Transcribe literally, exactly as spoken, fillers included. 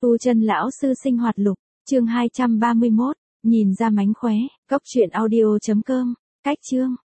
Tu chân lão sư sinh hoạt lục, chương hai trăm ba mươi mốt, nhìn ra mánh khóe, cốc truyện audio chấm com, cách chương.